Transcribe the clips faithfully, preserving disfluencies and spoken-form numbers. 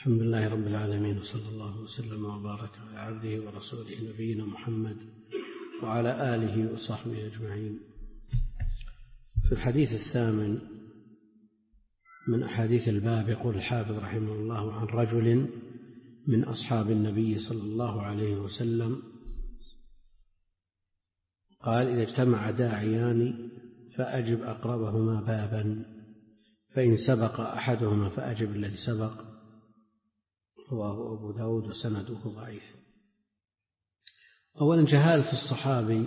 الحمد لله رب العالمين، وصلى الله وسلم وبارك على عبده ورسوله نبينا محمد وعلى آله وصحبه أجمعين. في الحديث الثامن من أحاديث الباب يقول الحافظ رحمه الله: عن رجل من أصحاب النبي صلى الله عليه وسلم قال: إذا اجتمع داعيان فأجب أقربهما بابا، فإن سبق أحدهما فأجب الذي سبق. رواه أبو داود وسنده ضعيف. أولا جهالة الصحابي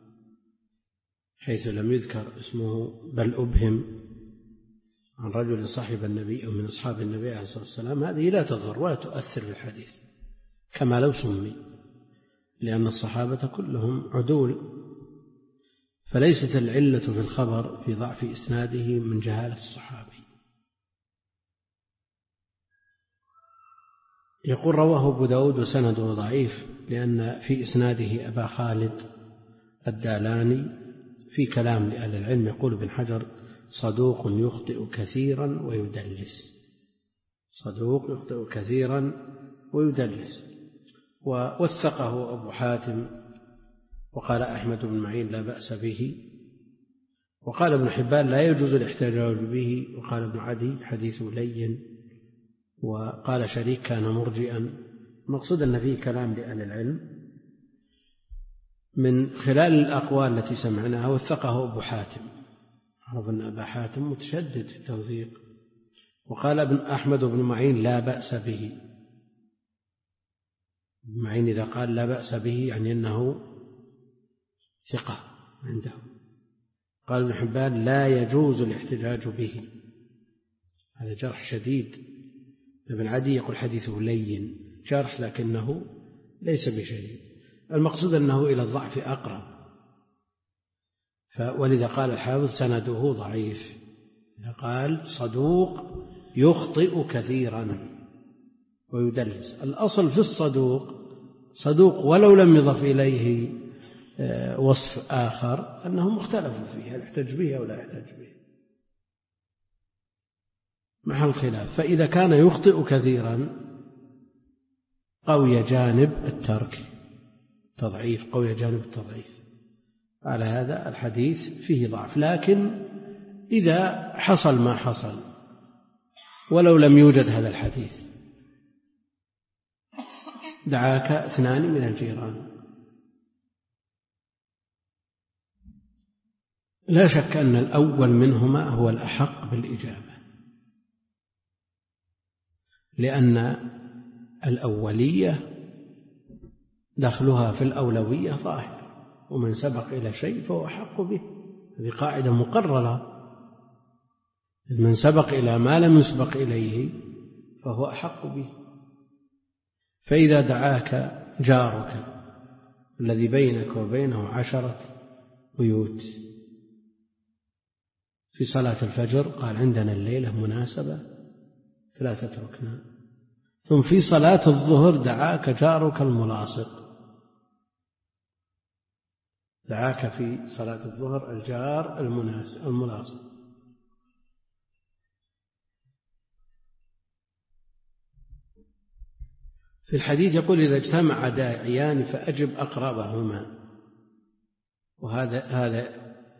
حيث لم يذكر اسمه بل أبهم عن رجل صاحب النبي أو من أصحاب النبي عليه الصلاة والسلام، هذه لا تضر ولا تؤثر في الحديث كما لو سمي، لأن الصحابة كلهم عدول، فليست العلة في الخبر في ضعف إسناده من جهالة الصحابي. يقول: رواه أبو داود وسنده ضعيف، لأن في إسناده أبا خالد الدالاني في كلام لأهل العلم. يقول ابن حجر: صدوق يخطئ كثيرا ويدلس. صدوق يخطئ كثيرا ويدلس. ووثقه أبو حاتم، وقال أحمد بن معين لا بأس به، وقال ابن حبان لا يجوز الاحتجاج به، وقال ابن عدي حديثه لين، وقال شريك كان مرجئا. مقصود أن فيه كلام لأهل العلم. من خلال الأقوال التي سمعناها وثقه أبو حاتم، عرف أن أبا حاتم متشدد في التوثيق. وقال ابن أحمد بن معين لا بأس به. ابن معين إذا قال لا بأس به يعني أنه ثقة عنده. قال ابن حبان لا يجوز الاحتجاج به، هذا جرح شديد. ابن عدي يقول حديثه لين، جرح لكنه ليس بشديد. المقصود أنه إلى الضعف أقرب، ولذا قال الحافظ سنده ضعيف. قال صدوق يخطئ كثيرا ويدلس. الأصل في الصدوق صدوق ولو لم يضف إليه وصف آخر أنهم اختلفوا فيه هل يحتج به أو لا يحتج به، محل خلاف. فإذا كان يخطئ كثيرا قوي جانب الترك تضعيف، قوي جانب التضعيف. على هذا الحديث فيه ضعف. لكن إذا حصل ما حصل ولو لم يوجد هذا الحديث، دعاك اثنان من الجيران، لا شك أن الأول منهما هو الأحق بالإجابة، لأن الأولية دخلها في الأولوية ظاهر، ومن سبق إلى شيء فهو أحق به. هذه قاعدة مقررة، من سبق إلى ما لم يسبق إليه فهو أحق به. فإذا دعاك جارك الذي بينك وبينه عشرة بيوت في صلاة الفجر، قال عندنا الليلة مناسبة فلا تتركنا، ثم في صلاة الظهر دعاك جارك الملاصق، دعاك في صلاة الظهر الجار الملاصق، في الحديث يقول إذا اجتمع داعيان فأجب أقربهما. وهذا هذا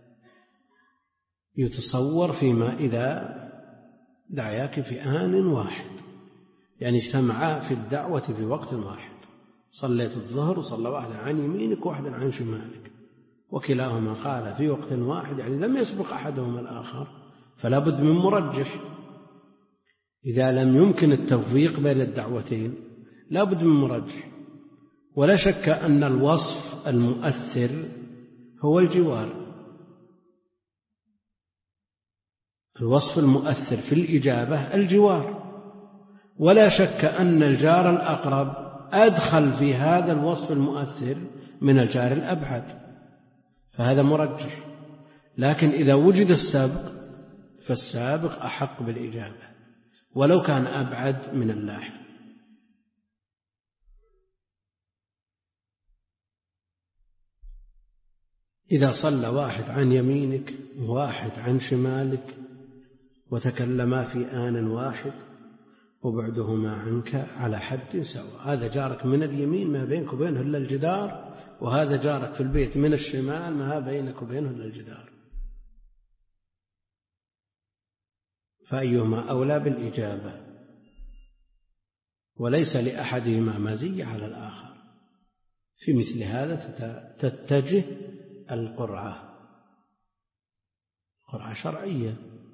يتصور فيما إذا دعياك في آن واحد، يعني اجتمعا في الدعوة في وقت واحد، صليت الظهر وصلى واحد عن يمينك وواحد عن شمالك، وكلاهما قال في وقت واحد، يعني لم يسبق أحدهما الآخر، فلا بد من مرجح. إذا لم يمكن التوفيق بين الدعوتين لا بد من مرجح. ولا شك أن الوصف المؤثر هو الجوار. الوصف المؤثر في الإجابة الجوار، ولا شك أن الجار الأقرب أدخل في هذا الوصف المؤثر من الجار الأبعد، فهذا مرجح. لكن إذا وجد السابق فالسابق أحق بالإجابة ولو كان أبعد من اللاحق. إذا صلى واحد عن يمينك وواحد عن شمالك وتكلما في آن واحد وبعدهما عنك على حد سواء. هذا جارك من اليمين ما بينك وبينه إلا الجدار، وهذا جارك في البيت من الشمال ما بينك وبينه إلا الجدار، فأيهما أولى بالإجابة؟ وليس لأحدهما مزية على الآخر. في مثل هذا تتجه القرعة، قرعة شرعية.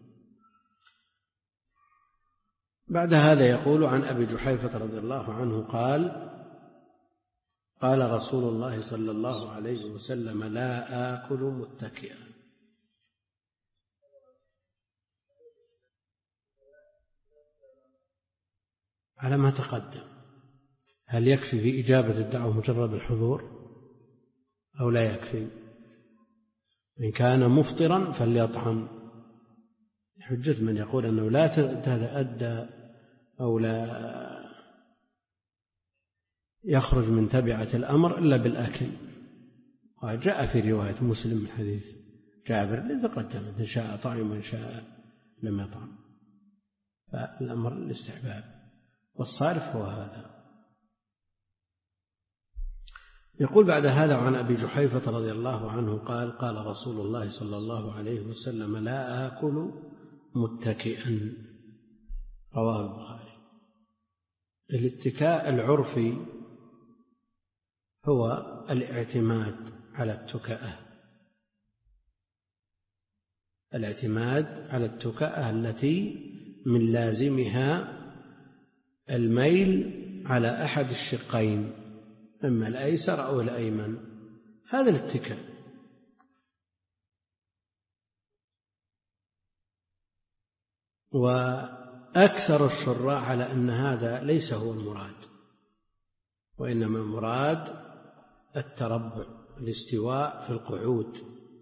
بعد هذا يقول: عن أبي جحيفة رضي الله عنه قال: قال رسول الله صلى الله عليه وسلم: لا آكل متكئا. على ما تقدم، هل يكفي في إجابة الدعوة مجرد الحضور أو لا يكفي؟ إن كان مفطرا فليطعم، حجة من يقول أنه لا تتأدى أو لا يخرج من تبعة الأمر إلا بالأكل. وجاء في رواية مسلم من حديث جابر الذي تقدم: إن شاء طعم وإن شاء لم يطعم. فالأمر الاستحباب، والصارف هو هذا. يقول بعد هذا: عن أبي جحيفة رضي الله عنه قال: قال رسول الله صلى الله عليه وسلم: لا آكل متكئا. رواه البخاري. الاتكاء العرفي هو الاعتماد على التكأة، الاعتماد على التكأة التي من لازمها الميل على أحد الشقين، إما الأيسر أو الأيمن. هذا الاتكاء. وأكثر الشراع على أن هذا ليس هو المراد، وإنما المراد التربع، الاستواء في القعود.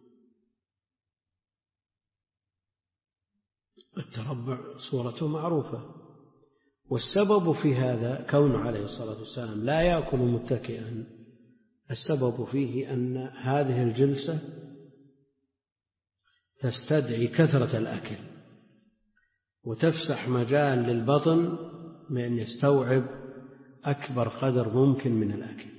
التربع صورته معروفة، والسبب في هذا كون عليه الصلاة والسلام لا يأكل متكئا. السبب فيه أن هذه الجلسة تستدعي كثرة الأكل، وتفسح مجال للبطن بأن يستوعب أكبر قدر ممكن من الأكل.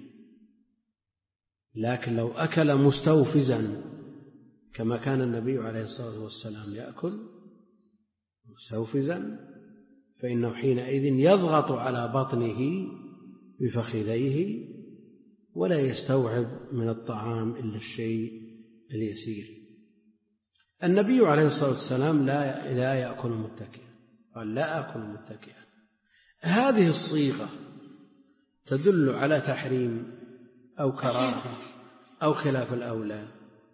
لكن لو أكل مستوفزا كما كان النبي عليه الصلاة والسلام يأكل مستوفزا، فإنه حينئذ يضغط على بطنه بفخذيه ولا يستوعب من الطعام إلا الشيء اليسير. النبي عليه الصلاة والسلام لا لا يأكل متكئا، قال: لا أكل متكئا. هذه الصيغة تدل على تحريم أو كراهة أو خلاف الأولى،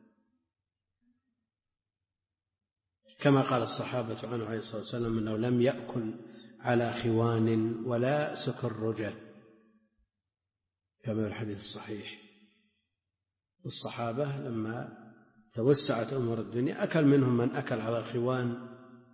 كما قال الصحابة عنه عليه الصلاة والسلام أنه لم يأكل على خوان ولا سكرجة، كما في الحديث الصحيح. الصحابة لما توسعت أمور الدنيا أكل منهم من أكل على خوان.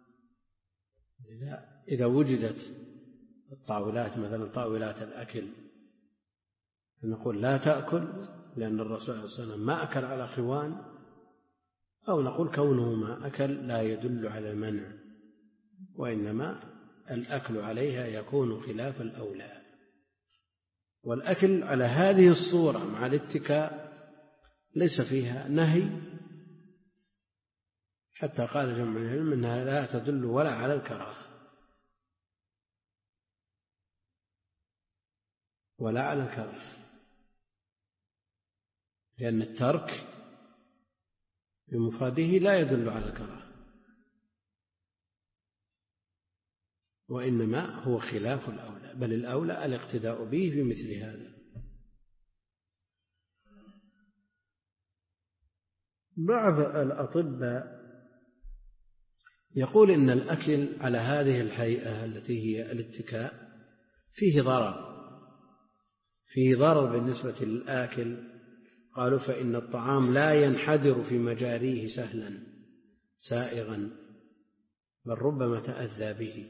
إذا وجدت الطاولات مثلا طاولات الأكل نقول لا تأكل لأن الرسول صلى الله عليه وسلم ما أكل على خوان، أو نقول كونه ما أكل لا يدل على المنع، وإنما الأكل عليها يكون خلاف الأولى. والأكل على هذه الصورة مع الاتكاء ليس فيها نهي، حتى قال جمع العلم أنها لا تدل ولا على الكراهة ولا على الكراهة، لأن الترك بمفرده لا يدل على الكراهة، وإنما هو خلاف الأولى، بل الأولى الاقتداء به في مثل هذا. بعض الأطباء يقول إن الأكل على هذه الهيئة التي هي الاتكاء فيه ضرر، فيه ضرر بالنسبة للآكل. قالوا: فإن الطعام لا ينحدر في مجاريه سهلا سائغا، بل ربما تأذى به.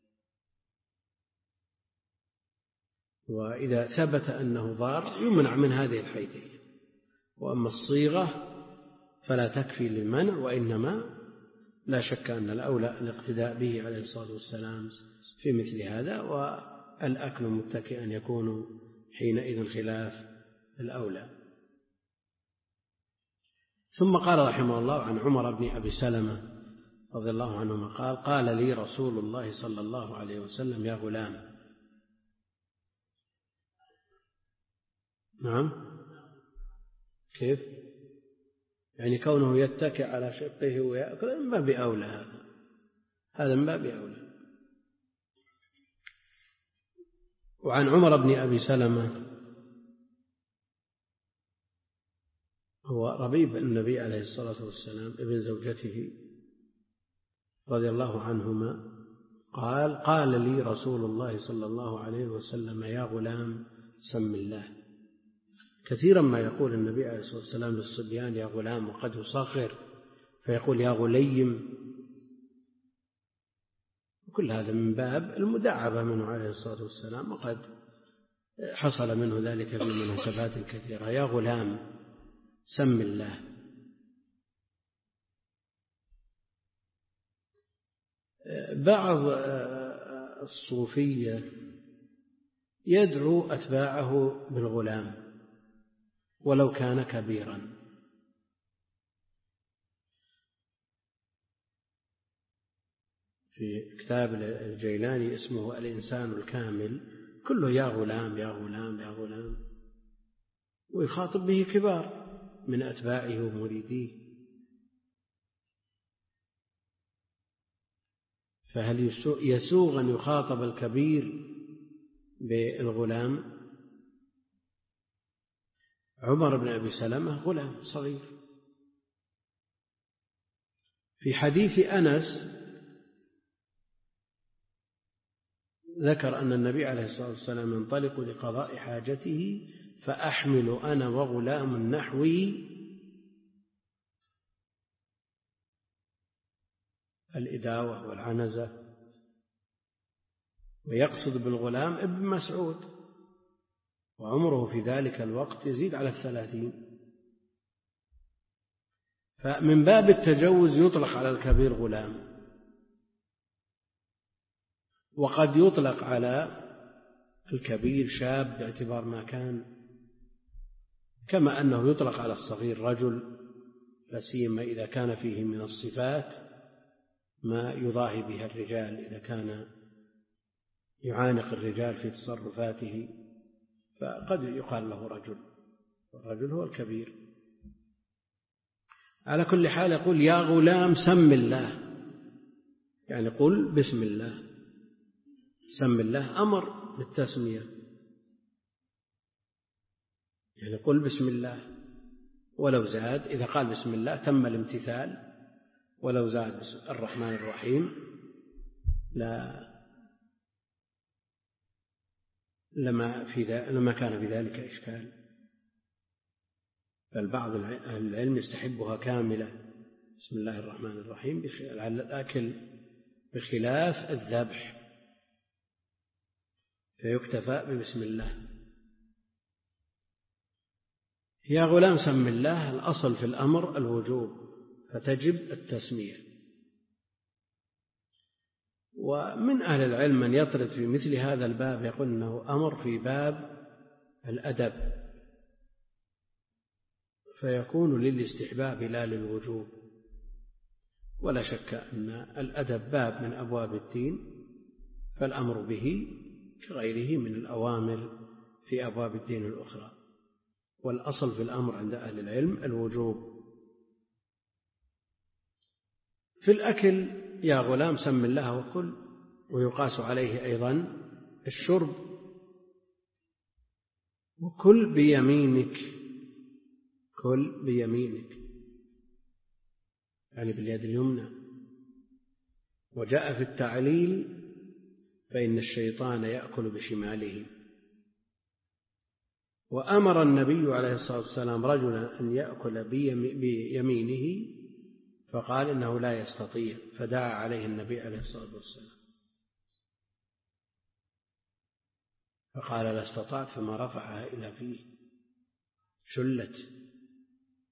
وإذا ثبت أنه ضار يمنع من هذه الحيثية. وأما الصيغة فلا تكفي للمنع، وإنما لا شك أن الأولى الاقتداء به عليه الصلاة والسلام في مثل هذا، والأكل متكئا يكون حينئذ خلاف الأولى. ثم قال رحمه الله عن عمر بن أبي سلمة رضي الله عنهما قال: قال لي رسول الله صلى الله عليه وسلم: يا غلام. نعم، كيف؟ يعني كونه يتكئ على شقه ويأكل من باب أولى، هذا هذا من باب أولى. وعن عمر بن أبي سلمة هو ربيب النبي عليه الصلاة والسلام ابن زوجته رضي الله عنهما قال: قال لي رسول الله صلى الله عليه وسلم: يا غلام سم الله. كثيرا ما يقول النبي عليه الصلاة والسلام للصبيان يا غلام، وقد يصغر فيقول يا غليم، كل هذا من باب المداعبة منه عليه الصلاة والسلام، وقد حصل منه ذلك في مناسبات كثيرة. يا غلام سم الله. بعض الصوفية يدعو أتباعه بالغلام ولو كان كبيرا، في كتاب الجيلاني اسمه الإنسان الكامل كله يا غلام يا غلام يا غلام، ويخاطب به كبار من أتباعه ومريديه. فهل يسوغ أن يخاطب الكبير بالغلام؟ عمر بن أبي سلمة غلام صغير. في حديث أنس ذكر أن النبي عليه الصلاة والسلام ينطلق لقضاء حاجته فأحمل أنا وغلام نحوي الإداوة والعنزة، ويقصد بالغلام ابن مسعود، وعمره في ذلك الوقت يزيد على الثلاثين. فمن باب التجوز يطلق على الكبير غلام، وقد يطلق على الكبير شاب باعتبار ما كان، كما أنه يطلق على الصغير رجل، لا سيما إذا كان فيه من الصفات ما يضاهي بها الرجال، إذا كان يعانق الرجال في تصرفاته فقد يقال له رجل، والرجل هو الكبير. على كل حال يقول يا غلام سم الله، يعني قل بسم الله. سم الله أمر بالتسمية، يعني قل بسم الله، ولو زاد إذا قال بسم الله تم الامتثال، ولو زاد بسم الرحمن الرحيم لا لما, في لما كان في ذلك إشكال. بل بعض العلم يستحبها كاملة بسم الله الرحمن الرحيم على الأكل، بخلاف الذبح فيكتفى ببسم الله. يا غلام سم الله، الأصل في الأمر الوجوب فتجب التسمية. ومن أهل العلم من يطرد في مثل هذا الباب يقول أنه أمر في باب الأدب، فيكون للاستحباب لا للوجوب. ولا شك أن الأدب باب من أبواب الدين، فالأمر به كغيره من الأوامر في أبواب الدين الأخرى، والأصل في الأمر عند أهل العلم الوجوب. في الأكل يا غلام سم الله وكل، ويقاس عليه أيضا الشرب، وكل بيمينك، كل بيمينك يعني باليد اليمنى. وجاء في التعليل فإن الشيطان يأكل بشماله. وأمر النبي عليه الصلاة والسلام رجلا أن يأكل بيمينه فقال إنه لا يستطيع، فدعا عليه النبي عليه الصلاة والسلام فقال لا استطعت، ثم رفعها إلى فيه شلت.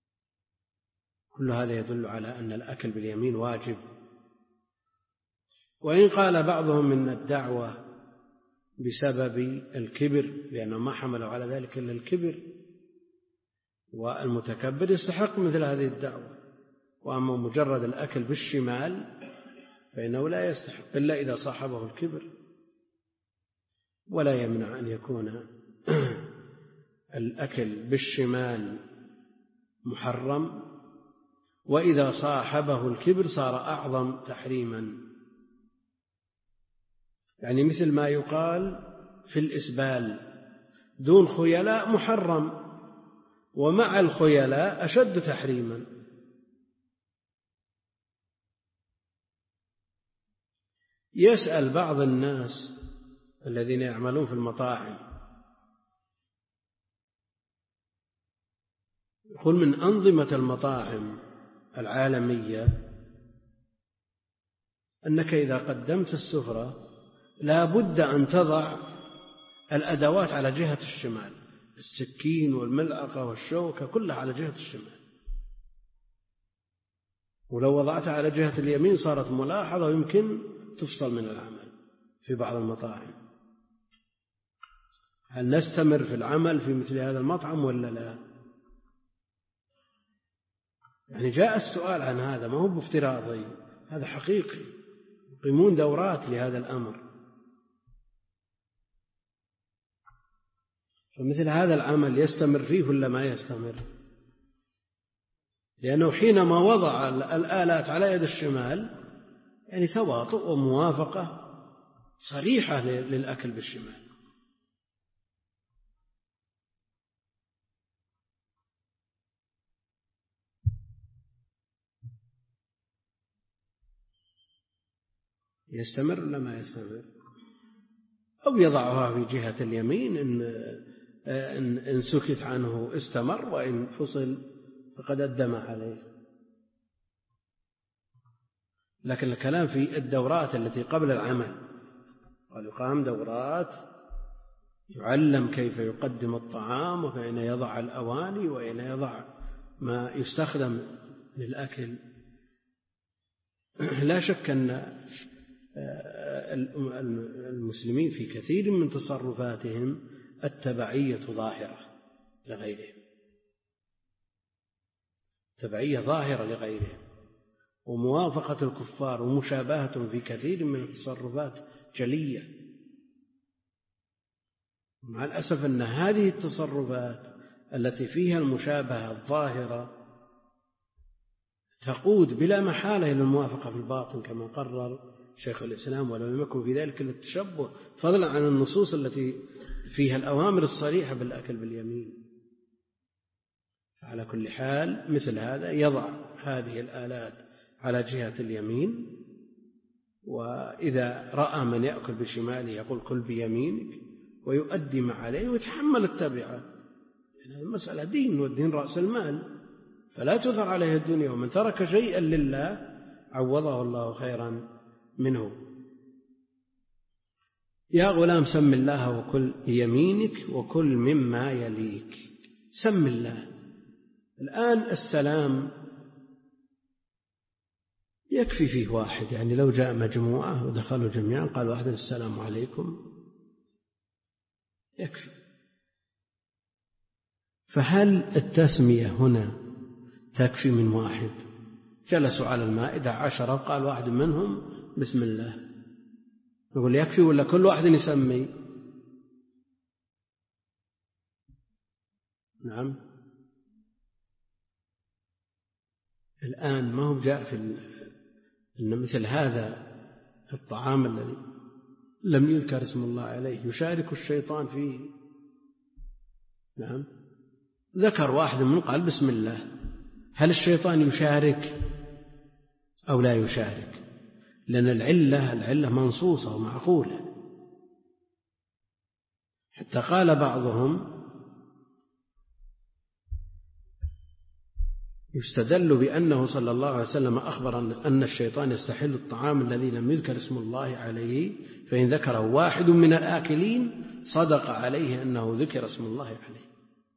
كل هذا يدل على أن الأكل باليمين واجب. وإن قال بعضهم إن الدعوة بسبب الكبر لأنه ما حملوا على ذلك إلا الكبر، والمتكبر يستحق مثل هذه الدعوة، وأما مجرد الأكل بالشمال فإنه لا يستحق إلا إذا صاحبه الكبر. ولا يمنع أن يكون الأكل بالشمال محرم، وإذا صاحبه الكبر صار أعظم تحريما. يعني مثل ما يقال في الإسبال دون خيلاء محرم، ومع الخيلاء أشد تحريما. يسأل بعض الناس الذين يعملون في المطاعم، يقول من أنظمة المطاعم العالمية أنك إذا قدمت السفرة لا بد أن تضع الأدوات على جهة الشمال، السكين والملعقة والشوكة كلها على جهة الشمال، ولو وضعتها على جهة اليمين صارت ملاحظة ويمكن تفصل من العمل في بعض المطاعم. هل نستمر في العمل في مثل هذا المطعم ولا لا؟ يعني جاء السؤال عن هذا، ما هو بافتراضي، هذا حقيقي، يقيمون دورات لهذا الأمر. فمثل هذا العمل يستمر فيه ولا ما يستمر؟ لأنه حينما وضع الآلات على يد الشمال يعني تواطؤ وموافقة صريحة للأكل بالشمال. يستمر ولا ما يستمر؟ أو يضعها في جهة اليمين، إن إن سكت عنه استمر، وإن فصل فقد أدم عليه. لكن الكلام في الدورات التي قبل العمل، قال يقام دورات يعلم كيف يقدم الطعام وأين يضع الأواني وأين يضع ما يستخدم للأكل. لا شك أن المسلمين في كثير من تصرفاتهم التبعية ظاهرة لغيرهم، تبعية ظاهرة لغيرهم، وموافقة الكفار ومشابهة في كثير من التصرفات جلية. مع الأسف أن هذه التصرفات التي فيها المشابهة الظاهرة تقود بلا محالة إلى الموافقة في الباطن كما قرر شيخ الإسلام، ولم يكن في ذلك إلا التشبه، فضلا عن النصوص التي فيها الأوامر الصريحة بالأكل باليمين. على كل حال مثل هذا يضع هذه الآلات على جهة اليمين، وإذا رأى من يأكل بشماله يقول كل بيمينك، ويؤدي ما عليه ويتحمل التبعة. يعني المسألة دين، والدين رأس المال، فلا تثر عليه الدنيا، ومن ترك شيئا لله عوضه الله خيرا منه. يا غلام سم الله وكل بيمينك وكل مما يليك. سم الله. الآن السلام يكفي فيه واحد، يعني لو جاء مجموعة ودخلوا جميعا قال واحد السلام عليكم يكفي. فهل التسمية هنا تكفي من واحد؟ جلسوا على المائدة عشرة وقال واحد منهم بسم الله، نقول يكفي ولا كل واحد يسمي؟ نعم. الآن ما هو جاء في إن مثل هذا الطعام الذي لم يذكر اسم الله عليه يشارك الشيطان فيه. نعم. ذكر واحد منهم قال بسم الله، هل الشيطان يشارك أو لا يشارك؟ لأن العلة العلة منصوصة ومعقولة. حتى قال بعضهم يستدل بأنه صلى الله عليه وسلم أخبر أن الشيطان يستحل الطعام الذي لم يذكر اسم الله عليه، فإن ذكره واحد من الآكلين صدق عليه أنه ذكر اسم الله عليه.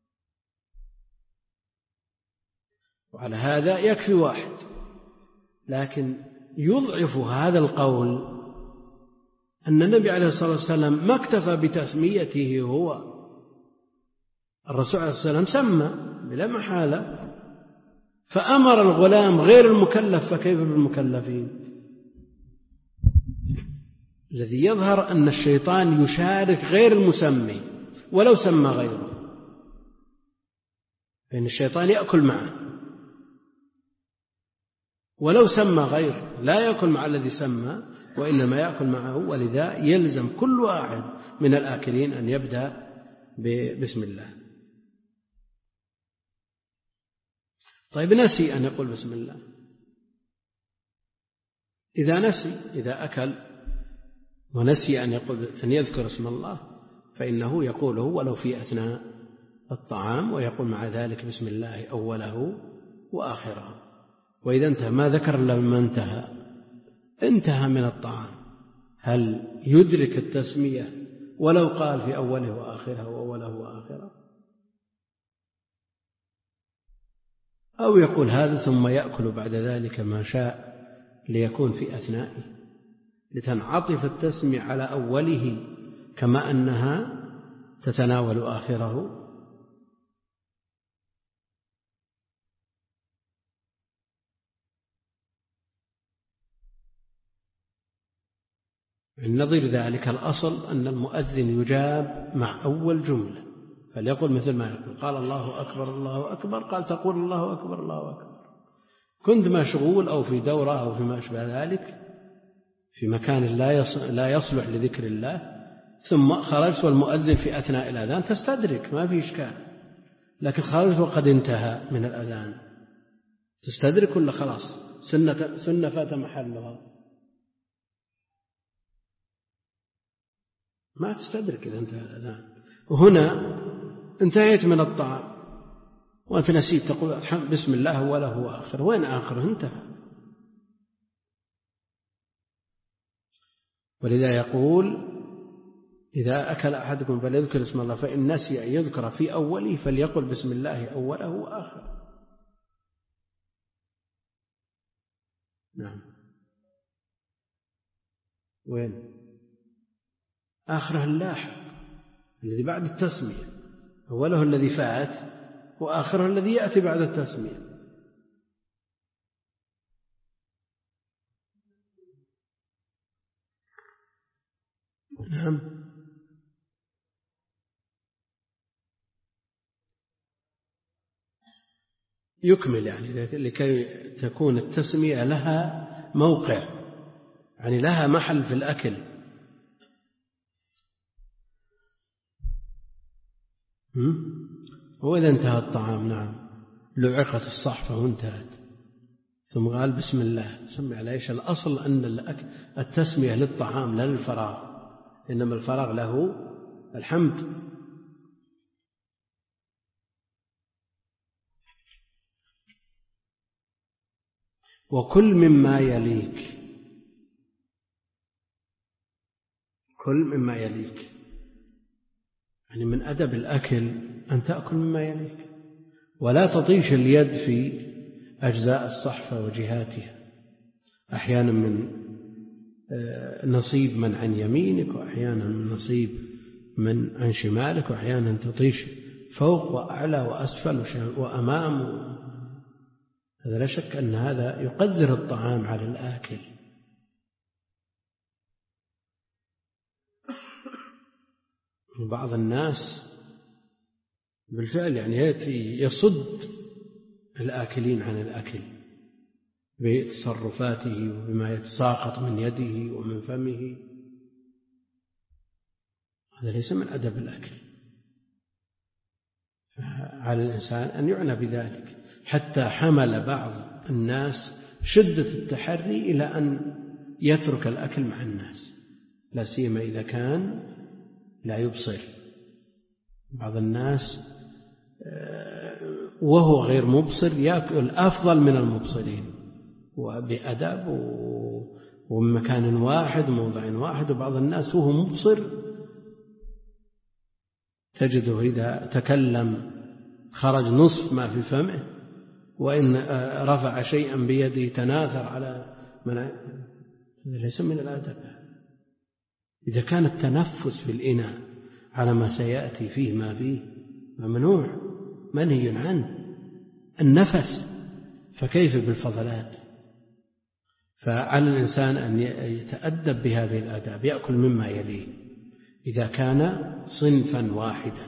وعلى هذا يكفي واحد. لكن يضعف هذا القول أن النبي عليه الصلاة والسلام ما اكتفى بتسميته هو، الرسول عليه الصلاة والسلام سمى بلا محالة، فأمر الغلام غير المكلف، فكيف بالمكلفين؟ الذي يظهر أن الشيطان يشارك غير المسمي ولو سمى غيره، فإن الشيطان يأكل معه ولو سمى غيره، لا يأكل مع الذي سمى وإنما يأكل معه، ولذا يلزم كل واحد من الآكلين أن يبدأ بسم الله. طيب نسي أن يقول بسم الله، إذا نسي، إذا أكل ونسي أن يقول أن يذكر اسم الله فإنه يقوله ولو في أثناء الطعام، ويقول مع ذلك بسم الله أوله وآخره. وإذا انتهى ما ذكر لما انتهى انتهى من الطعام، هل يدرك التسمية ولو قال في أوله وآخره وأوله وآخره، أو يقول هذا ثم يأكل بعد ذلك ما شاء ليكون في أثنائه، لتنعطف التسمية على أوله كما أنها تتناول آخره. من نظير ذلك الأصل أن المؤذن يجاب مع أول جملة، فليقول مثل ما يقول قال الله أكبر الله أكبر، قال تقول الله أكبر الله أكبر. كنت مشغول أو في دورة أو فيما أشبه ذلك في مكان لا يصلح لذكر الله، ثم خرجت والمؤذن في أثناء الأذان تستدرك، ما في إشكال. لكن خرجت وقد انتهى من الأذان، تستدرك ولا خلاص سنة, سنة فات محلها؟ ما تستدرك إذا انتهى الأذان. وهنا انتهيت من الطعام وأنت نسيت تقول بسم الله وله آخر، وين آخره؟ انتهى. ولذا يقول إذا أكل أحدكم فليذكر اسم الله، فإن نسي أن يذكر في أوله فليقل بسم الله أوله وآخر. نعم. وين آخره؟ اللاحق الذي بعد التسمية، أوله الذي فات وآخره الذي يأتي بعد التسمية. نعم. يكمل يعني لكي تكون التسمية لها موقع، يعني لها محل في الأكل. وإذا انتهى الطعام نعم لعقت الصحفة وانتهت ثم قال بسم الله، سمي على إيش؟ الأصل أن التسمية للطعام لا للفراغ، إنما الفراغ له الحمد. وكل مما يليك، كل مما يليك يعني من أدب الأكل أن تأكل مما يليك، ولا تطيش اليد في أجزاء الصحفة وجهاتها، أحيانا من نصيب من عن يمينك، وأحيانا من نصيب من عن شمالك، وأحيانا تطيش فوق وأعلى وأسفل وأمام. هذا لا شك أن هذا يقدر الطعام على الآكل. بعض الناس بالفعل يعني يأتي يصد الآكلين عن الأكل بتصرفاته وبما يتساقط من يده ومن فمه، هذا ليس من أدب الأكل. على الإنسان أن يعنى بذلك، حتى حمل بعض الناس شدة التحري إلى أن يترك الأكل مع الناس، لا سيما إذا كان لا يبصر. بعض الناس وهو غير مبصر يأكل أفضل من المبصرين وبأدب ومن مكان واحد وموضع واحد، وبعض الناس وهو مبصر تجده إذا تكلم خرج نصف ما في فمه، وإن رفع شيئا بيده تناثر على من، ليس من الأدب. إذا كان التنفس في الإناء على ما سيأتي فيه ما فيه ممنوع منهي عنه النفس، فكيف بالفضلات؟ فعلى الإنسان أن يتأدب بهذه الآداب، يأكل مما يليه إذا كان صنفا واحدا.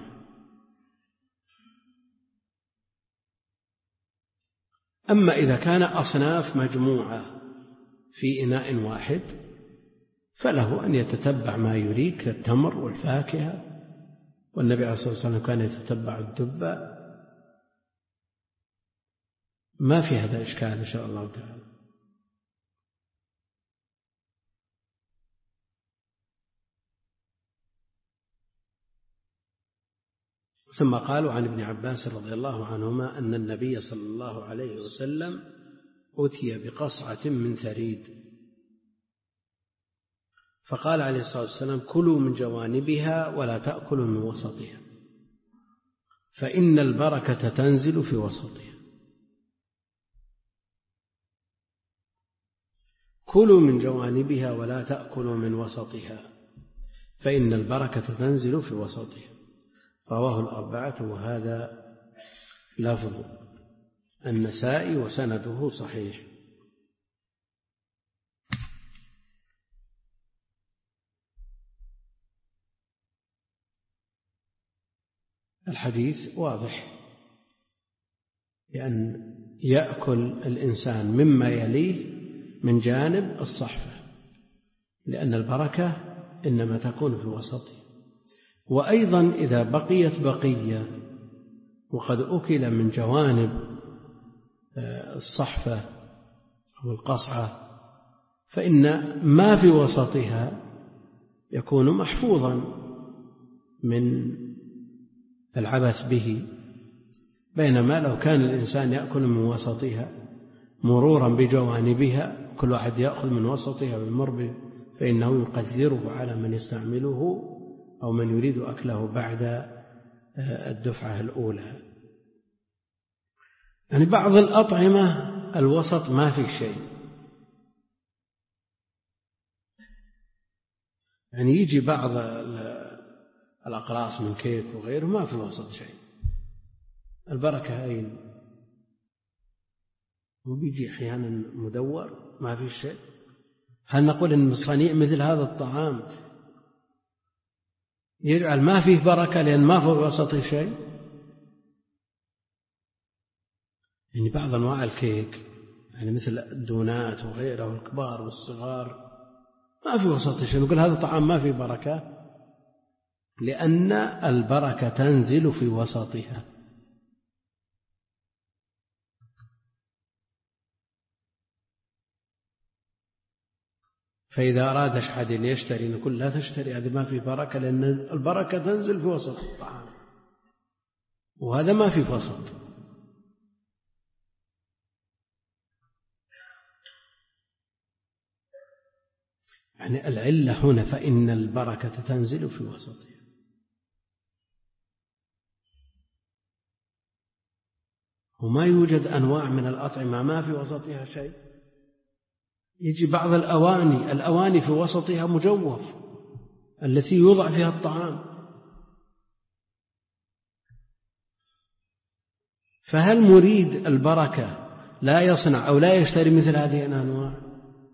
أما إذا كان أصناف مجموعة في إناء واحد فله أن يتتبع ما يريد كالتمر والفاكهة، والنبي عليه الصلاة والسلام كان يتتبع الدباء، ما في هذا إشكال إن شاء الله تعالى. ثم قالوا عن ابن عباس رضي الله عنهما أن النبي صلى الله عليه وسلم أتي بقصعة من ثريد فقال عليه الصلاة والسلام كلوا من جوانبها ولا تأكلوا من وسطها فإن البركة تنزل في وسطها. كلوا من جوانبها ولا تأكلوا من وسطها فإن البركة تنزل في وسطها. رواه الأربعة وهذا لفظ النسائي وسنده صحيح. الحديث واضح بأن يأكل الإنسان مما يليه من جانب الصحفة، لأن البركة إنما تكون في وسطه. وأيضا إذا بقيت بقية وقد أكل من جوانب الصحفة أو القصعة فإن ما في وسطها يكون محفوظا من العبث به، بينما لو كان الإنسان يأكل من وسطها مرورا بجوانبها كل واحد يأخذ من وسطها ويمر به فإنه يقدره على من يستعمله أو من يريد أكله بعد الدفعة الأولى. يعني بعض الأطعمة الوسط ما في شيء، يعني يجي بعض الأقراص من كيك وغيره ما في الوسط شيء، البركة أين؟ وبيجي أحيانا مدور ما في شيء. هل نقول أن الصنيع مثل هذا الطعام يجعل ما فيه بركة لأن ما في وسط شيء؟ يعني بعض أنواع الكيك يعني مثل الدونات وغيره والكبار والصغار ما في وسط شيء، نقول هذا طعام ما فيه بركة، لأن البركة تنزل في وسطها. فإذا أراد أحد يشتري نقول لا تشتري هذا ما فيه بركة، لأن البركة تنزل في وسط الطعام وهذا ما في وسط. يعني العلة هنا فإن البركة تنزل في وسطها. وما يوجد أنواع من الأطعمة ما في وسطها شيء. يجي بعض الأواني الأواني في وسطها مجوف التي يوضع فيها الطعام، فهل مريد البركة لا يصنع أو لا يشتري مثل هذه الأنواع؟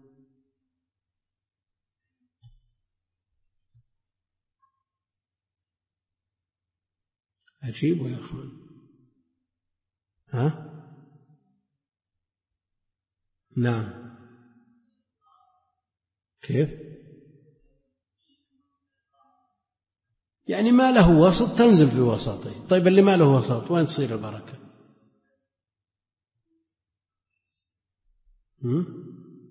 عجيب يا أخوان. ها؟ نعم. كيف؟ يعني ما له وسط تنزل في وسطه. طيب اللي ما له وسط وين تصير البركة؟ هم؟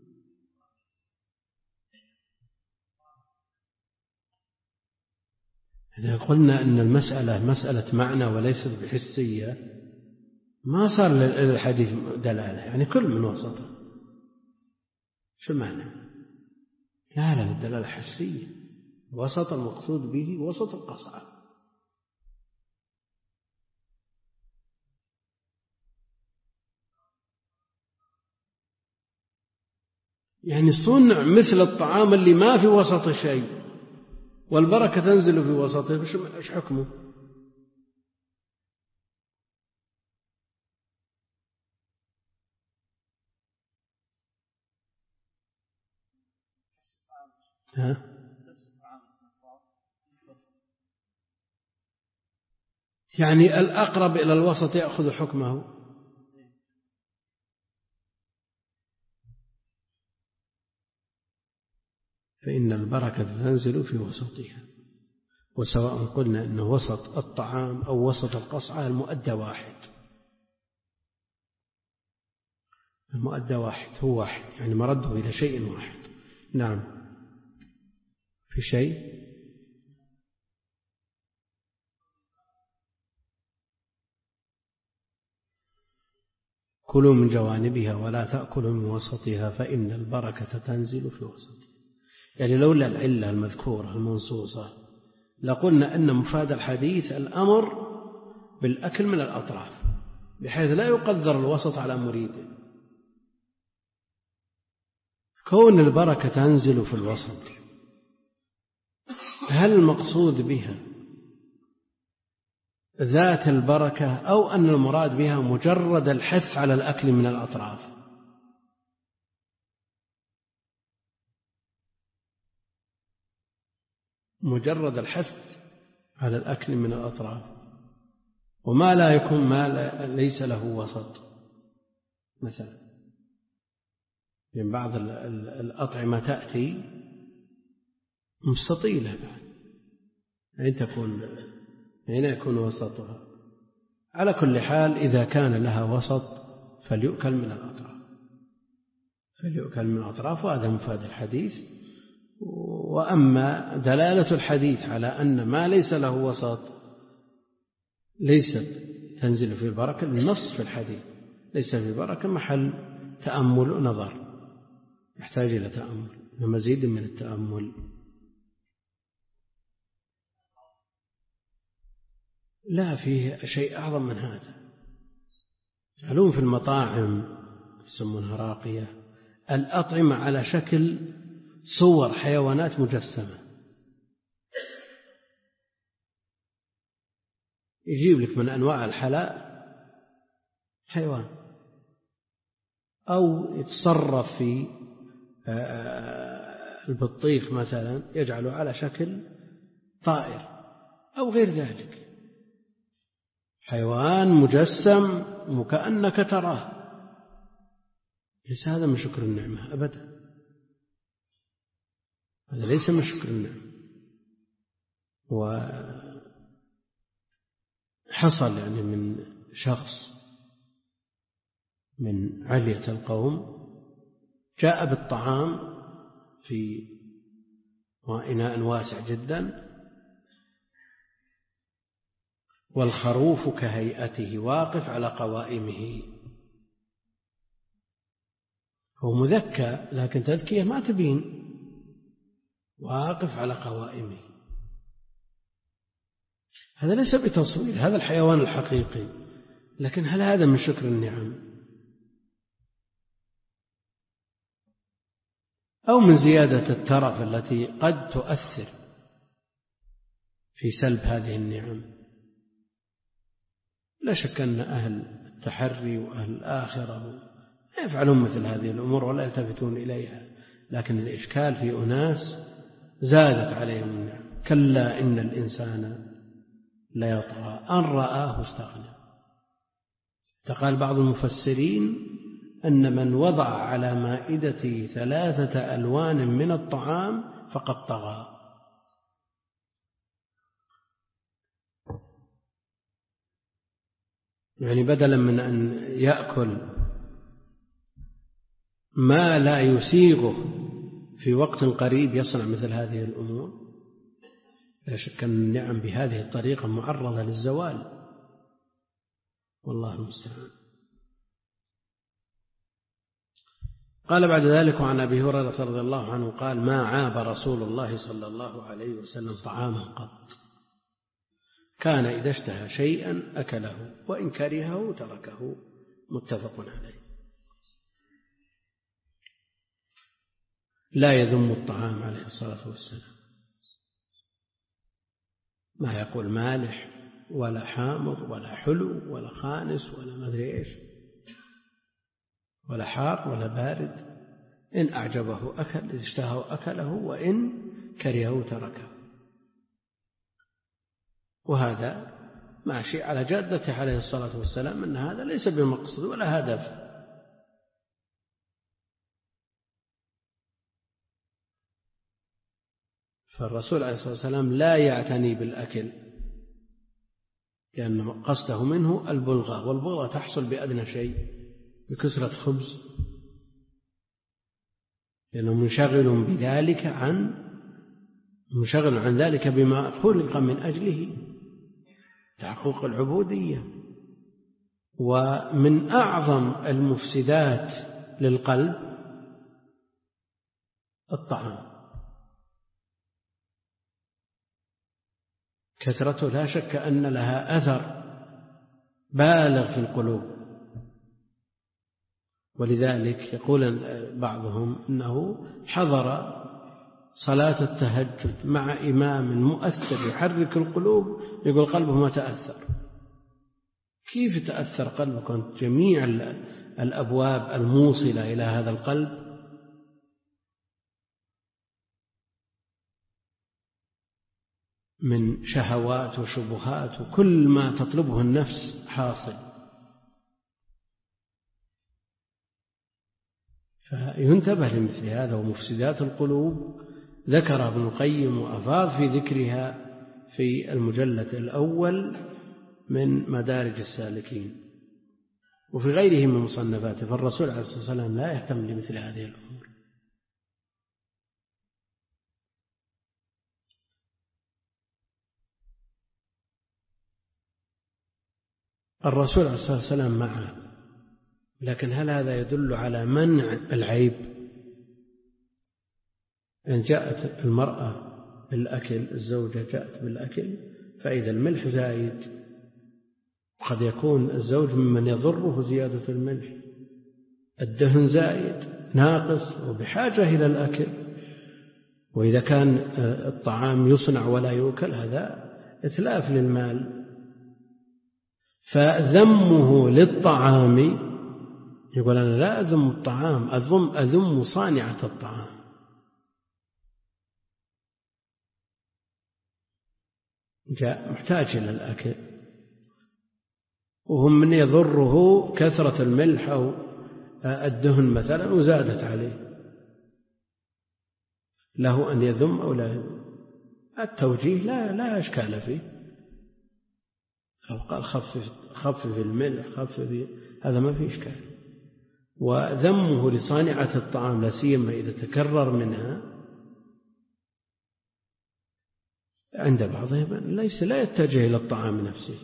إذا قلنا أن المسألة مسألة معنى وليست بحسية ما صار للحديث دلالة، يعني كل من وسطه. شو معنى؟ لا لا الدلالة حسية، وسط المقصود به وسط القصعة. يعني صنع مثل الطعام اللي ما في وسط شيء والبركة تنزل في وسطه، إيش حكمه؟ ها؟ يعني الأقرب إلى الوسط يأخذ حكمه. فإن البركة تنزل في وسطها، وسواء قلنا أنه وسط الطعام أو وسط القصعة المؤدى واحد، المؤدى واحد هو واحد، يعني مرده إلى شيء واحد. نعم. في شيء كلوا من جوانبها ولا تأكلوا من وسطها فإن البركة تنزل في وسطها. يعني لولا العلة المذكورة المنصوصة لقلنا أن مفاد الحديث الأمر بالأكل من الأطراف بحيث لا يقدر الوسط على مريده. كون البركة تنزل في الوسط، هل المقصود بها ذات البركة أو أن المراد بها مجرد الحث على الأكل من الأطراف؟ مجرد الحث على الأكل من الأطراف، وما لا يكون ما لا ليس له وسط. مثلا من بعض الأطعمة تأتي مستطيلة بعد، أين تكون أين يكون وسطها؟ على كل حال إذا كان لها وسط فليؤكل من الأطراف، فليؤكل من الأطراف، وهذا مفاد الحديث. وأما دلالة الحديث على أن ما ليس له وسط ليست تنزل في البركة، النص في الحديث ليس في البركة محل تأمل ونظر، يحتاج إلى تأمل ومزيد من التأمل. لا، فيه شيء أعظم من هذا. يجعلون في المطاعم يسمونها راقية الأطعمة على شكل صور حيوانات مجسمة، يجيب لك من أنواع الحلاء حيوان، أو يتصرف في البطيخ مثلا يجعله على شكل طائر أو غير ذلك، حيوان مجسم وكأنك تراه. ليس هذا من شكر النعمة أبدا، هذا ليس من شكر النعمة. وحصل يعني من شخص من علية القوم جاء بالطعام في إناء واسع جدا، والخروف كهيئته واقف على قوائمه، هو مذكى لكن تذكية ما تبين، واقف على قوائمه. هذا ليس بتصوير، هذا الحيوان الحقيقي، لكن هل هذا من شكر النعم أو من زيادة الترف التي قد تؤثر في سلب هذه النعم؟ لا شك أن أهل التحري وأهل الآخرة لا يفعلون مثل هذه الأمور ولا يلتفتون إليها، لكن الإشكال في أناس زادت عليهم النعم. كلا إن الإنسان لا يطغى أن رآه استغنى. فقال بعض المفسرين أن من وضع على مائدته ثلاثة ألوان من الطعام فقد طغى. يعني بدلا من أن يأكل ما لا يسيغه في وقت قريب يصنع مثل هذه الأمور. لا شك أن النعم بهذه الطريقة معرضة للزوال، والله المستعان. قال بعد ذلك عن أبي هريرة رضي الله عنه قال ما عاب رسول الله صلى الله عليه وسلم طعاما قط، كان إذا اشتهى شيئا أكله وإن كرهه تركه، متفق عليه. لا يذم الطعام عليه الصلاة والسلام. ما يقول مالح ولا حامض ولا حلو ولا خانس ولا مدري إيش، ولا حار ولا بارد. إن أعجبه أكل، إذا اشتهى أكله، وإن كرهه تركه. وهذا ماشي على جادته عليه الصلاة والسلام، أن هذا ليس بمقصد ولا هدف. فالرسول عليه الصلاة والسلام لا يعتني بالأكل، لأن قصده منه البلغة، والبلغة تحصل بأدنى شيء، بكسرة خبز، لأنه منشغل بذلك عن منشغل عن ذلك بما خلق من أجله، تحقق العبودية. ومن أعظم المفسدات للقلب الطعام، كثرته لا شك أن لها أثر بالغ في القلوب. ولذلك يقول بعضهم إنه حضر صلاة التهجد مع إمام مؤثر يحرك القلوب، يقول قلبه ما تأثر. كيف تأثر قلبك وأنت جميع الأبواب الموصلة إلى هذا القلب من شهوات وشبهات، وكل ما تطلبه النفس حاصل. فينتبه لمثل هذا. ومفسدات القلوب ذكر ابن القيم وأفاض في ذكرها في المجلد الأول من مدارج السالكين وفي غيره من مصنفاته. فالرسول عليه الصلاة والسلام لا يهتم لمثل هذه الأمور. الرسول عليه الصلاة والسلام معه، لكن هل هذا يدل على منع العيب؟ إن جاءت المرأة بالأكل، الزوجة جاءت بالأكل فإذا الملح زايد، قد يكون الزوج ممن يضره زيادة الملح، الدهن زايد ناقص وبحاجة إلى الأكل. وإذا كان الطعام يصنع ولا يؤكل هذا إتلاف للمال. فذمه للطعام، يقول أنا لا أذم الطعام، أذم, أذم صانعة الطعام. جاء محتاج إلى الأكل، وهم من يضره كثرة الملح أو الدهن مثلا وزادت عليه، له أن يذم أو لا يذم. التوجيه لا لا إشكال فيه. لو قال خفف خفف الملح خفف، هذا ما في إشكال. وذمه لصانعة الطعام لا سيما إذا تكرر منها عند بعضهم ليس لا يتجه إلى الطعام نفسه.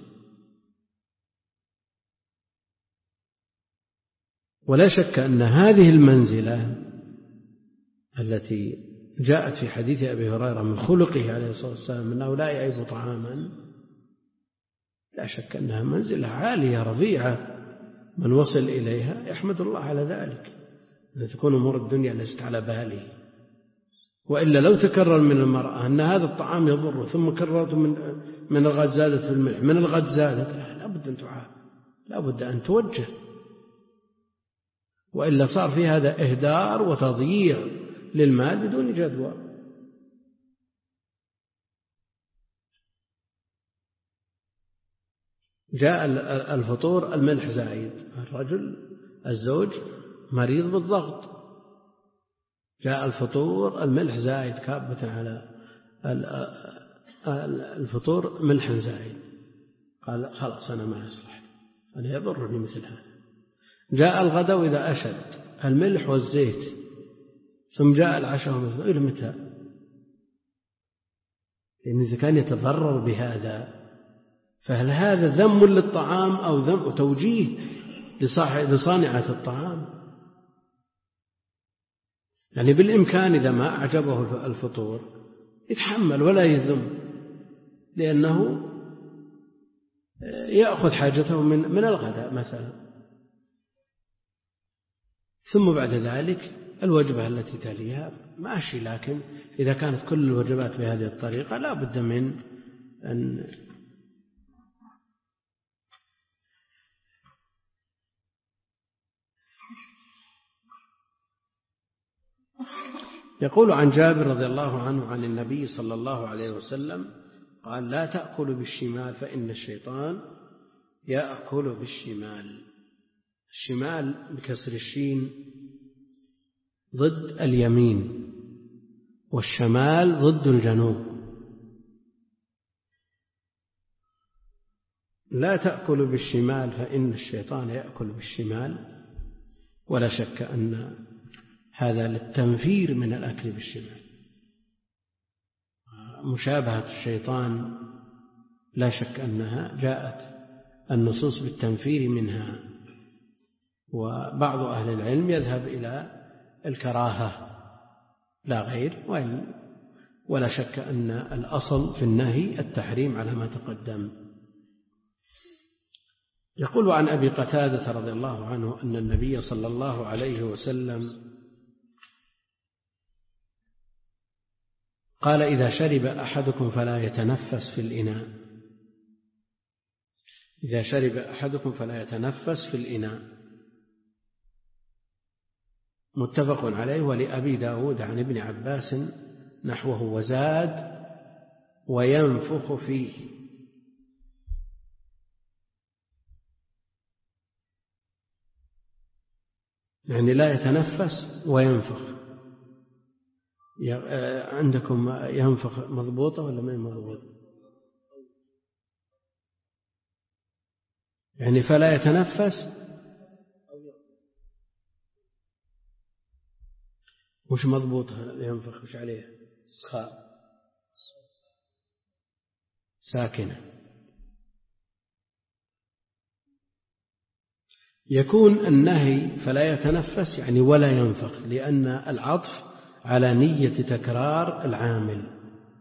ولا شك أن هذه المنزلة التي جاءت في حديث أبي هريرة من خلقه عليه الصلاة والسلام أنه لا يعيب طعاما، لا شك أنها منزلة عالية رفيعة، من وصل إليها يحمد الله على ذلك، أن تكون أمور الدنيا ليست على باله. وإلا لو تكرر من المرأة أن هذا الطعام يضر، ثم كررت من من الغد زادت في الملح، من الغد زادت، لا بد أن تعاب، لا بد أن توجه، وإلا صار في هذا إهدار وتضييع للمال بدون جدوى. جاء الفطور الملح زايد، الرجل الزوج مريض بالضغط، جاء الفطور الملح زايد كابة على الفطور ملح زايد، قال خلاص أنا ما يصلح، أنا يضرني مثل هذا. جاء الغداء إذا أشد الملح والزيت، ثم جاء العشاء مثل إلى متى؟ لأن إذا كان يتضرر بهذا فهل هذا ذم للطعام أو ذم توجيه لصانعة الطعام؟ يعني بالإمكان إذا ما أعجبه الفطور يتحمل ولا يذم، لأنه يأخذ حاجته من من الغداء مثلا، ثم بعد ذلك الوجبة التي تليها ماشي. لكن إذا كانت كل الوجبات بهذه الطريقة لا بد من أن يقول عن جابر رضي الله عنه عن النبي صلى الله عليه وسلم قال: لا تأكل بالشمال فإن الشيطان يأكل بالشمال. الشمال بكسر الشين ضد اليمين، والشمال ضد الجنوب. لا تأكل بالشمال فإن الشيطان يأكل بالشمال، ولا شك أن هذا للتنفير من الأكل بالشمال. مشابهة الشيطان لا شك أنها جاءت النصوص بالتنفير منها، وبعض أهل العلم يذهب إلى الكراهة لا غير، ولا شك أن الأصل في النهي التحريم على ما تقدم. يقول عن أبي قتادة رضي الله عنه أن النبي صلى الله عليه وسلم قال: إذا شرب أحدكم فلا يتنفس في الإناء. إذا شرب أحدكم فلا يتنفس في الإناء. متفق عليه، ولأبي داود عن ابن عباس نحوه وزاد: وينفخ فيه. يعني لا يتنفس وينفخ. عندكم ينفخ مضبوطة ولا ما هي مضبوطة؟ يعني فلا يتنفس. وش مضبوطة ينفخ وش عليها؟ خاء ساكنة. يكون النهي فلا يتنفس يعني ولا ينفخ، لأن العطف على نية تكرار العامل.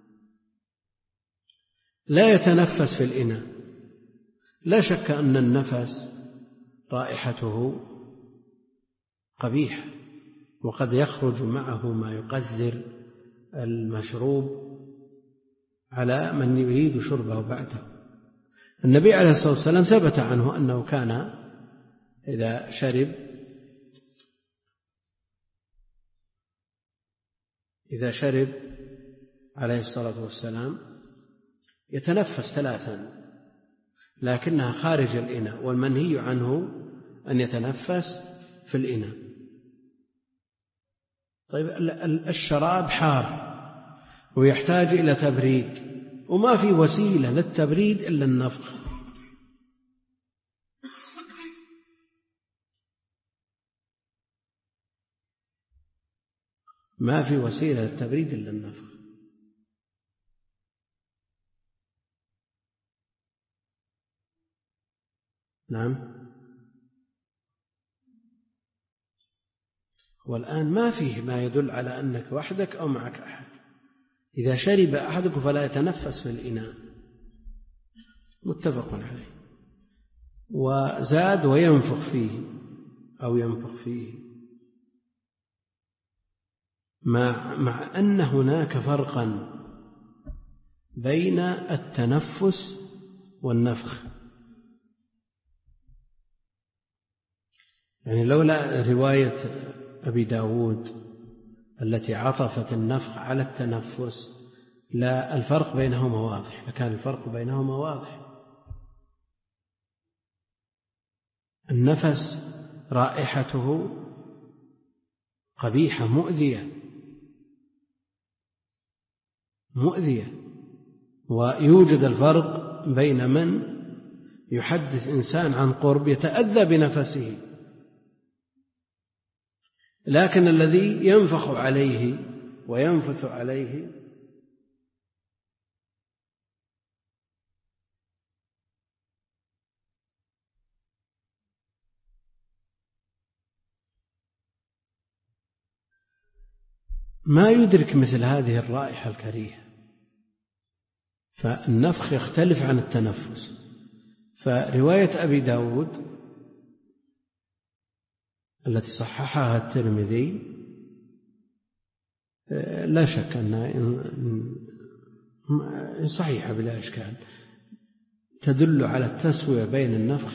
لا يتنفس في الإناء. لا شك أن النفس رائحته قبيح، وقد يخرج معه ما يقذر المشروب على من يريد شربه بعده. النبي عليه الصلاة والسلام ثبت عنه أنه كان إذا شرب إذا شرب عليه الصلاة والسلام يتنفس ثلاثا، لكنها خارج الإناء، والمنهي عنه أن يتنفس في الإناء. طيب الشراب حار ويحتاج إلى تبريد، وما في وسيلة للتبريد إلا النفخ. ما في وسيلة للتبريد إلا النفخ. نعم. والآن ما فيه ما يدل على أنك وحدك أو معك أحد. إذا شرب أحدكم فلا يتنفس في الإناء، متفق عليه. وزاد: وينفخ فيه أو ينفخ فيه، مع, مع أن هناك فرقا بين التنفس والنفخ. يعني لولا رواية أبي داود التي عطفت النفخ على التنفس لا الفرق بينهما واضح، فكان الفرق بينهما واضح. النفس رائحته قبيحة مؤذية مؤذية ويوجد الفرق بين من يحدث إنسان عن قرب يتأذى بنفسه، لكن الذي ينفخ عليه وينفث عليه ما يدرك مثل هذه الرائحة الكريهة. فالنفخ يختلف عن التنفس. فرواية أبي داود التي صححها الترمذي لا شك أنها صحيحة بلا إشكال، تدل على التسوية بين النفخ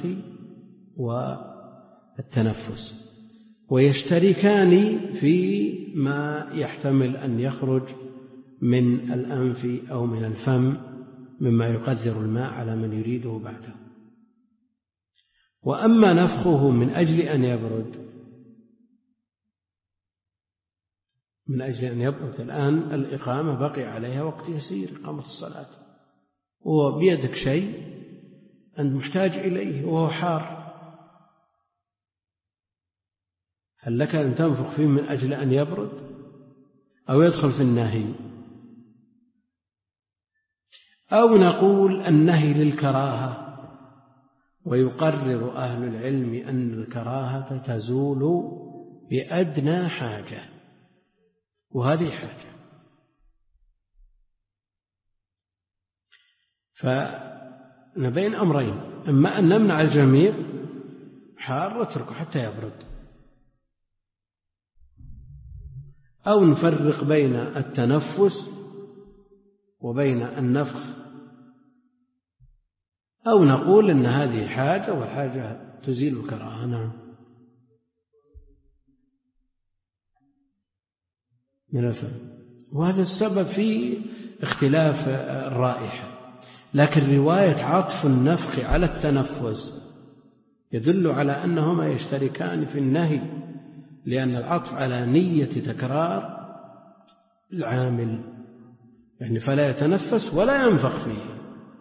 والتنفس، ويشتركان في ما يحتمل أن يخرج من الأنف أو من الفم مما يقدر الماء على من يريده بعده. وأما نفخه من أجل أن يبرد من أجل أن يبرد الآن الإقامة بقي عليها وقت يسير، إقامة الصلاة، وبيدك شيء أنت محتاج إليه وهو حار، هل لك أن تنفخ فيه من أجل أن يبرد أو يدخل في النهي؟ أو نقول النهي للكراهة، ويقرر أهل العلم أن الكراهة تزول بأدنى حاجة، وهذه حاجة، فنبين أمرين: أما أن نمنع الجميع حار اتركه حتى يبرد، أو نفرق بين التنفس وبين النفخ، أو نقول إن هذه حاجة والحاجة تزيل الكراهة. نعم. من الفم، وهذا السبب في اختلاف الرائحة، لكن رواية عطف النفخ على التنفس يدل على أنهما يشتركان في النهي، لأن العطف على نية تكرار العامل، يعني فلا يتنفس ولا ينفخ فيه،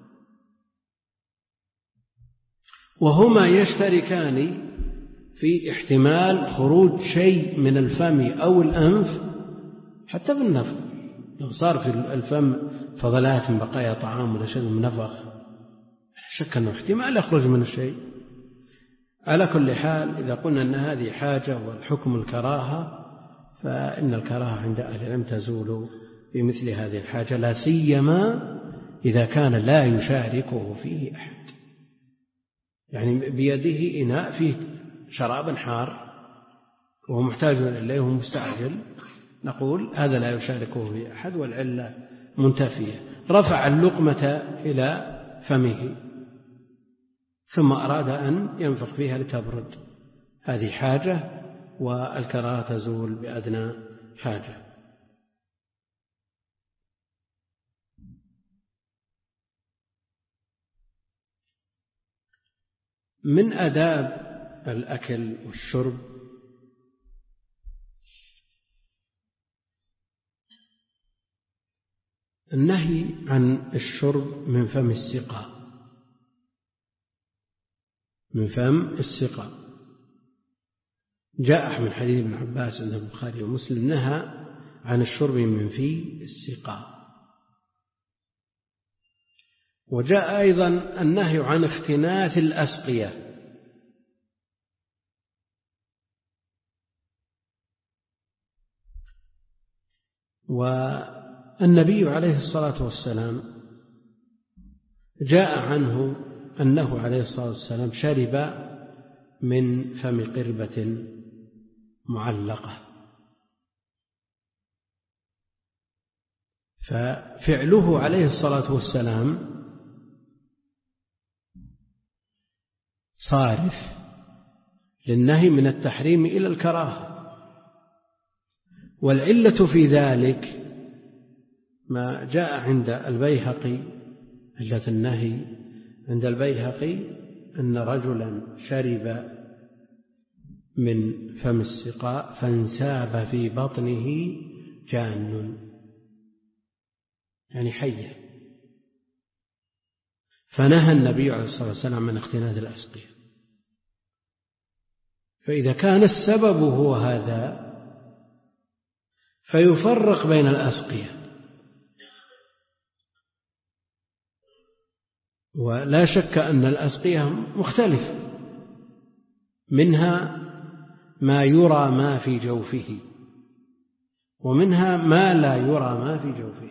وهما يشتركان في احتمال خروج شيء من الفم أو الأنف حتى بالنفخ. لو صار في الفم فضلات من بقايا طعام ولا شيء من نفخ، شك أنه احتمال يخرج من الشيء. على كل حال إذا قلنا أن هذه حاجة والحكم الكراهة، فإن الكراهة عند أهل العلم تزول بمثل هذه الحاجة، لا سيما إذا كان لا يشاركه فيه أحد، يعني بيده إناء فيه شراب حار وهو محتاج إليه ومستعجل، نقول هذا لا يشاركه فيه أحد والعلة منتفية. رفع اللقمة إلى فمه ثم أراد أن ينفخ فيها لتبرد، هذه حاجة، والكراهة تزول بأدنى حاجة. من آداب الأكل والشرب النهي عن الشرب من فم السقاء، من فم السقاء. جاء من حديث ابن عباس عند البخاري ومسلم نهى عن الشرب من في السقاء. وجاء أيضا النهي عن اختناث الأسقية، والنبي عليه الصلاة والسلام جاء عنه أنه عليه الصلاة والسلام شرب من فم قربة معلقة، ففعله عليه الصلاة والسلام صارف للنهي من التحريم إلى الكراهة. والعلة في ذلك ما جاء عند البيهقي، علة النهي عند البيهقي أن رجلا شرب من فم السقاء فانساب في بطنه جان، يعني حية، فنهى النبي عليه الصلاة والسلام من اختناث الأسقية. فإذا كان السبب هو هذا فيفرق بين الأسقية، ولا شك أن الأسقية مختلفة، منها ما يرى ما في جوفه ومنها ما لا يرى ما في جوفه.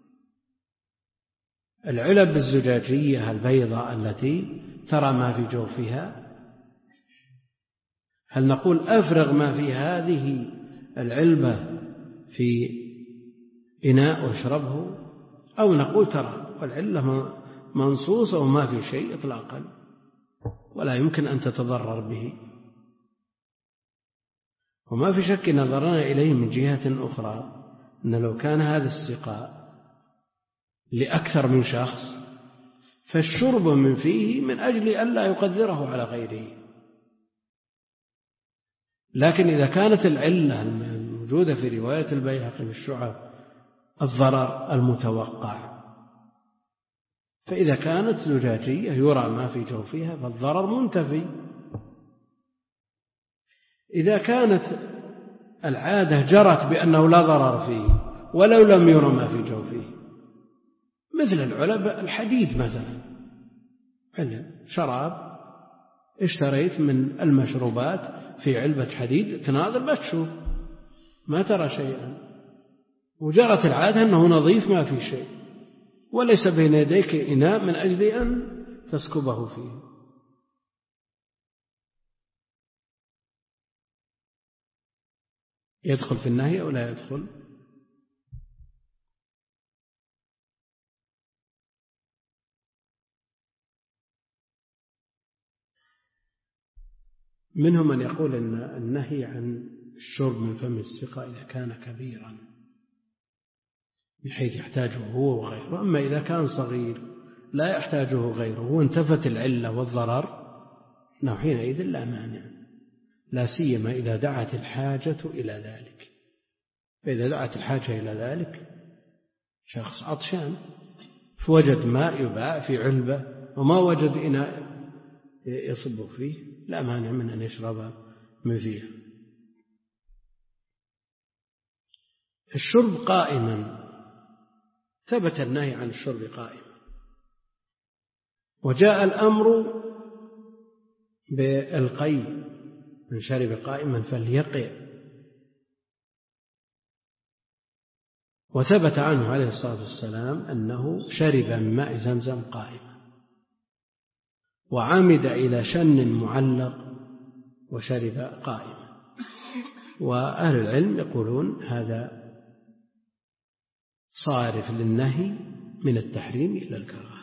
العلب الزجاجية البيضاء التي ترى ما في جوفها، هل نقول أفرغ ما في هذه العلبة في إناء واشربه، أو نقول ترى والعلة منصوصة وما في شيء إطلاقا ولا يمكن أن تتضرر به. وما في شك نظرنا إليه من جهة أخرى أن لو كان هذا السقاء لأكثر من شخص فالشرب من فيه من أجل ألا يقدره على غيره. لكن إذا كانت العلة الموجودة في رواية البيهقي في الشعب الضرر المتوقع، فإذا كانت زجاجية يرى ما في جوفها فالضرر منتفي. إذا كانت العادة جرت بأنه لا ضرر فيه ولو لم يرى ما في جوفه، مثل العلب الحديد مثلا، شراب اشتريت من المشروبات في علبة حديد تناظر ما تشوف ما ترى شيئا، وجرت العادة أنه نظيف ما في شيء، وليس بين يديك إناء من أجل أن تسكبه فيه. يدخل في النهي أو لا يدخل؟ منهم من يقول أن النهي عن الشرب من فم السقاء إذا كان كبيرا بحيث يحتاجه هو وغيره، أما إذا كان صغير لا يحتاجه غيره وانتفت العلة والضرر أنه حينئذ لا مانع، لا سيما إذا دعت الحاجة إلى ذلك. فإذا دعت الحاجة إلى ذلك، شخص عطشان فوجد ماء يباع في علبة وما وجد إناء يصب فيه، لا مانع من أن يشرب من فيها. الشرب قائما، ثبت النهي عن الشرب قائما، وجاء الأمر بالقي، من شرب قائما فليقع، وثبت عنه عليه الصلاة والسلام أنه شرب من ماء زمزم قائما، وعمد إلى شن معلق وشرب قائما. وأهل العلم يقولون هذا صارف للنهي من التحريم إلى الكراهة،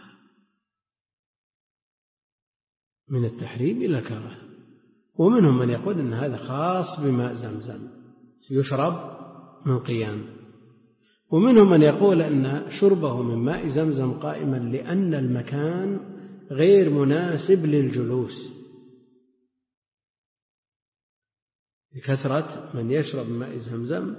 من التحريم إلى الكراهة. ومنهم من يقول أن هذا خاص بماء زمزم يشرب من قيام، ومنهم من يقول أن شربه من ماء زمزم قائما لأن المكان غير مناسب للجلوس، لكثرة من يشرب ماء زمزم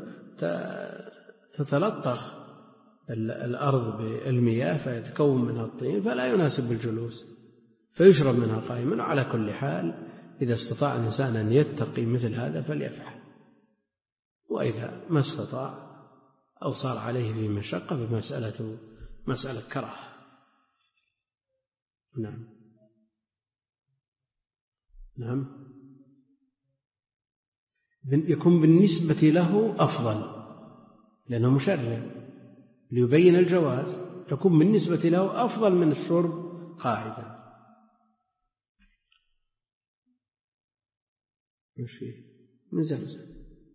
تتلطخ الأرض بالمياه فيتكون منها الطين فلا يناسب الجلوس، فيشرب منها قائما. على كل حال إذا استطاع الإنسان أن يتقي مثل هذا فليفعل، وإذا ما استطاع أو صار عليه في مشقة فمسألة مسألة كراهة. نعم نعم يكون بالنسبة له أفضل لأنه مشرع ليبين الجواز، يكون بالنسبة له أفضل من الشرب قاعدة. مش فيه من زمزم،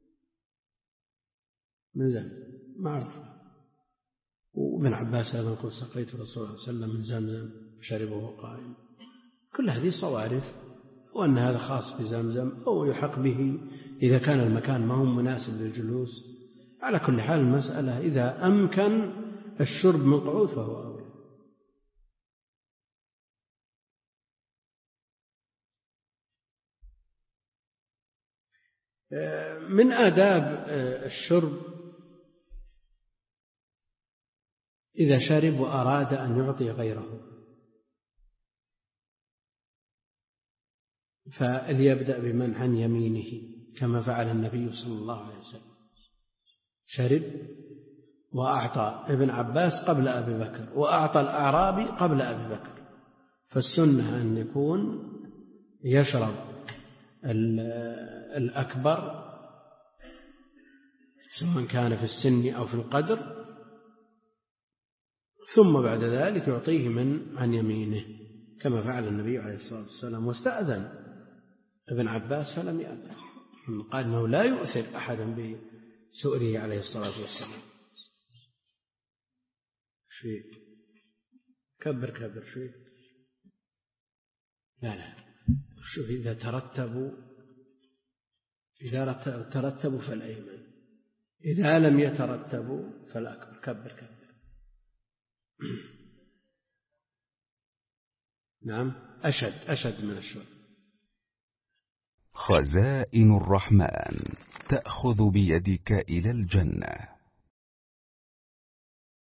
من زمزم معروف. وابن عباس لما يقول سقيت الرسول صلى الله عليه وسلم من زمزم شربه قائم، كل هذه صوارف، وأن هذا خاص بزمزم أو يحق به إذا كان المكان ما هو مناسب للجلوس. على كل حال المسألة إذا أمكن الشرب من قعود فهو أولى. من آداب الشرب إذا شرب وأراد أن يعطي غيره فليبدأ بمن عن يمينه كما فعل النبي صلى الله عليه وسلم، شرب وأعطى ابن عباس قبل أبي بكر وأعطى الأعرابي قبل أبي بكر. فالسنة أن يكون يشرب الأكبر سواء كان في السن أو في القدر، ثم بعد ذلك يعطيه من عن يمينه كما فعل النبي عليه الصلاة والسلام. واستأذن ابن عباس فلم يأذن، قال أنه لا يؤثر أحدا بسؤره عليه الصلاة والسلام. شيء كبر كبر شيء لا لا شوف إذا ترتبوا إذا ترتبوا فالأيمن، إذا لم يترتبوا فالأكبر. كبر كبر. نعم أشد أشد من الشرب. خزائن الرحمن تأخذ بيدك إلى الجنة.